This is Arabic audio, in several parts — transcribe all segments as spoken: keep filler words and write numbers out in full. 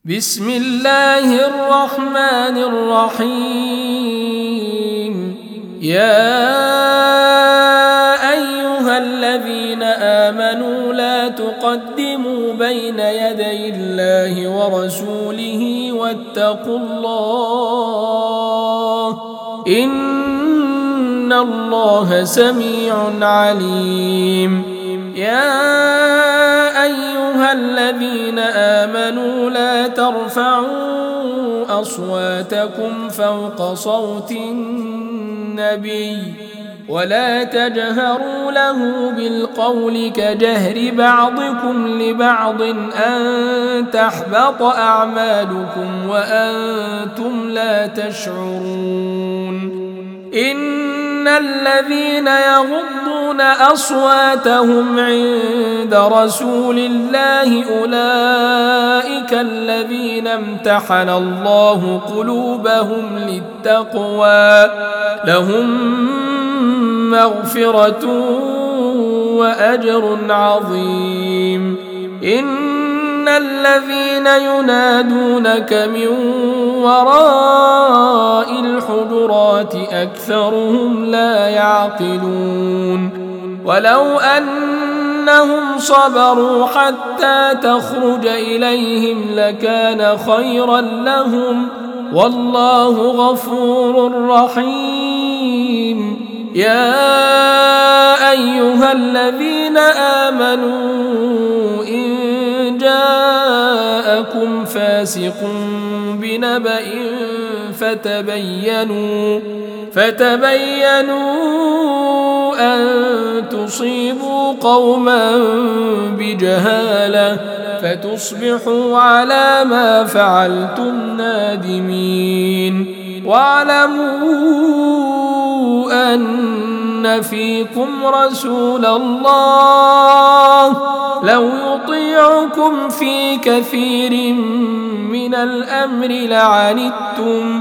بسم الله الرحمن الرحيم. يا أيها الذين آمنوا لا تقدموا بين يدي الله ورسوله واتقوا الله إن الله سميع عليم. يا أيها الذين آمنوا لا ترفعوا أصواتكم فوق صوت النبي ولا تجهروا له بالقول كجهر بعضكم لبعض أن تحبط أعمالكم وأنتم لا تشعرون. إن الذين يغضون أصواتهم عند رسول الله أولئك الذين امتحن الله قلوبهم للتقوى لهم مغفرة وأجر عظيم. إن الذين ينادونك من وراء الحجرات أكثرهم لا يعقلون. ولو أنهم صبروا حتى تخرج إليهم لكان خيرا لهم والله غفور رحيم. يا أيها الذين آمنوا إن جاءكم فاسق بنبأ فتبينوا فتبينوا أن تصيبوا قوما بجهالة فتصبحوا على ما فعلتم نادمين. واعلموا أن فيكم رسول الله لو يطيعكم في كثير من الأمر لعنتم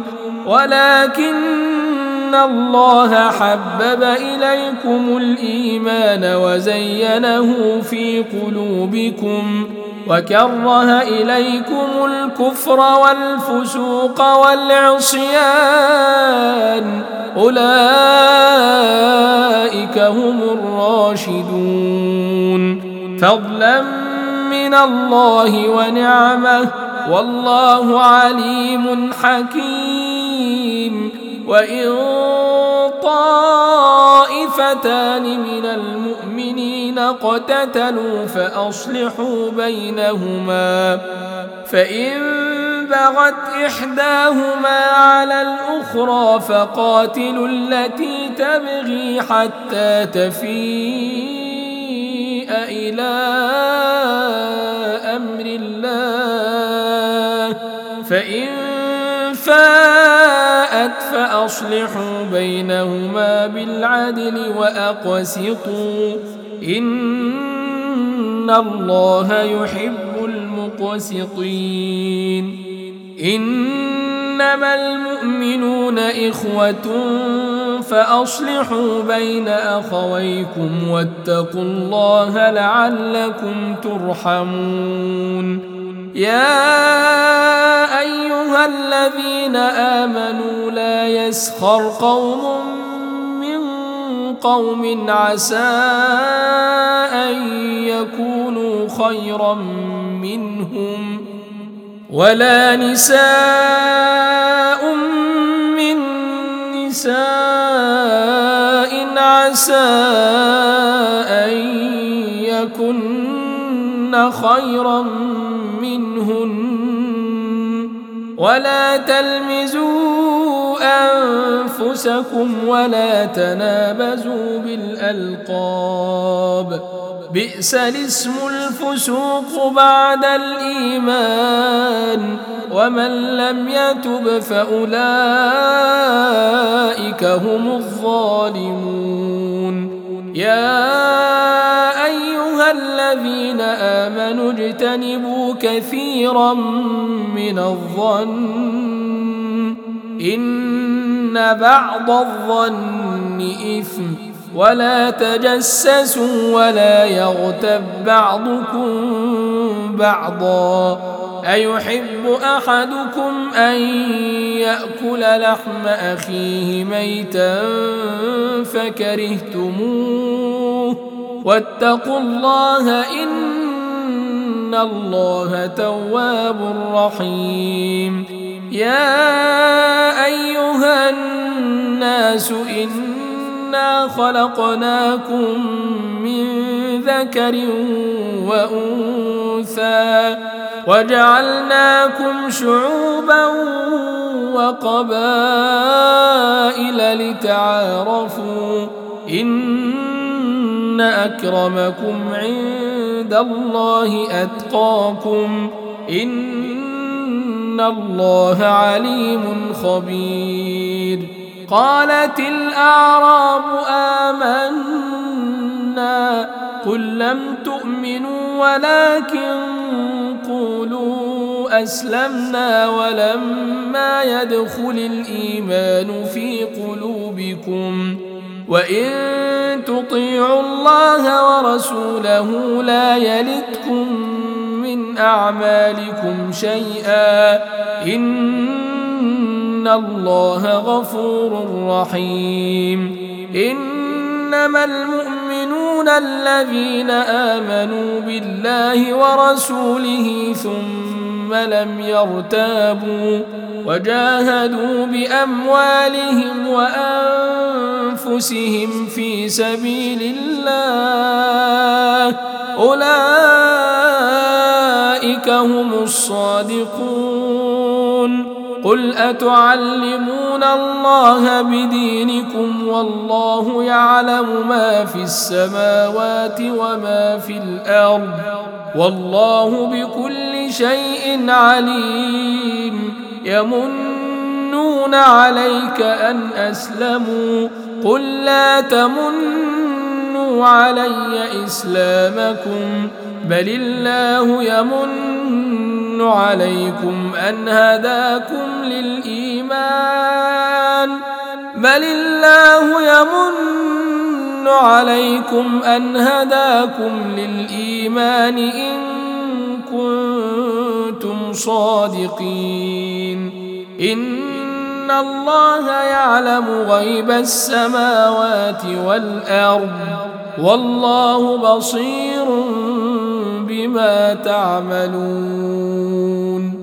ولكن الله حبب إليكم الإيمان وزينه في قلوبكم وكره إليكم الكفر والفسوق والعصيان أولئك هم الراشدون فضلا من الله ونعمه والله عليم حكيم. وإن طائفتان من المؤمنين اقتتلوا فأصلحوا بينهما فإن بغت إحداهما على الأخرى فقاتلوا التي تبغي حتى تفيء إلى أمر الله فإن فاءت فأصلحوا بينهما بالعدل وأقسطوا إن الله يحب المقسطين. إنما المؤمنون إخوة فأصلحوا بين أخويكم واتقوا الله لعلكم ترحمون. يا أيها الذين آمنوا لا يسخر قوم من قوم عسى أن يكونوا خيرا منهم ولا نساء من نساء عسى أن يكن خيرا منهن ولا تلمزوا أنفسكم ولا تنابزوا بالألقاب بئس الاسم الفسوق بعد الإيمان ومن لم يتب فأولئك هم الظالمون. يا أيها الذين آمنوا اجتنبوا كثيرا من الظن إن بعض الظن إثم ولا تجسسوا ولا يغتب بعضكم بعضا أيحب أحدكم أن يأكل لحم أخيه ميتا فكرهتموه واتقوا الله إن الله تواب رحيم يا أيها الناس إنا خلقناكم من ذكر وأنثى وجعلناكم شعوبا وقبائل لتعارفوا إن أكرمكم عند الله أتقاكم إن الله عليم خبير قالت الأعراب آمنا قل لم تؤمنوا ولكن قولوا أسلمنا ولما يدخل الإيمان في قلوبكم وإن تطيعوا الله ورسوله لا يلتكم من أعمالكم شيئا إن الله غفور رحيم إنما المؤمنون الذين آمنوا بالله ورسوله ثم لم يرتابوا وجاهدوا بأموالهم وأنفسهم في سبيل الله أولئك هم الصادقون قل أتعلمون الله بدينكم والله يعلم ما في السماوات وما في الأرض والله بكل شيء عليم يمنون عليك أن أسلموا قل لا تمنوا علي إسلامكم بل الله يمن عليكم أن هداكم للإيمان بل الله يمن عليكم أن هداكم للإيمان إن كنتم صادقين إن الله يعلم غيب السماوات والأرض والله بصير بما تعملون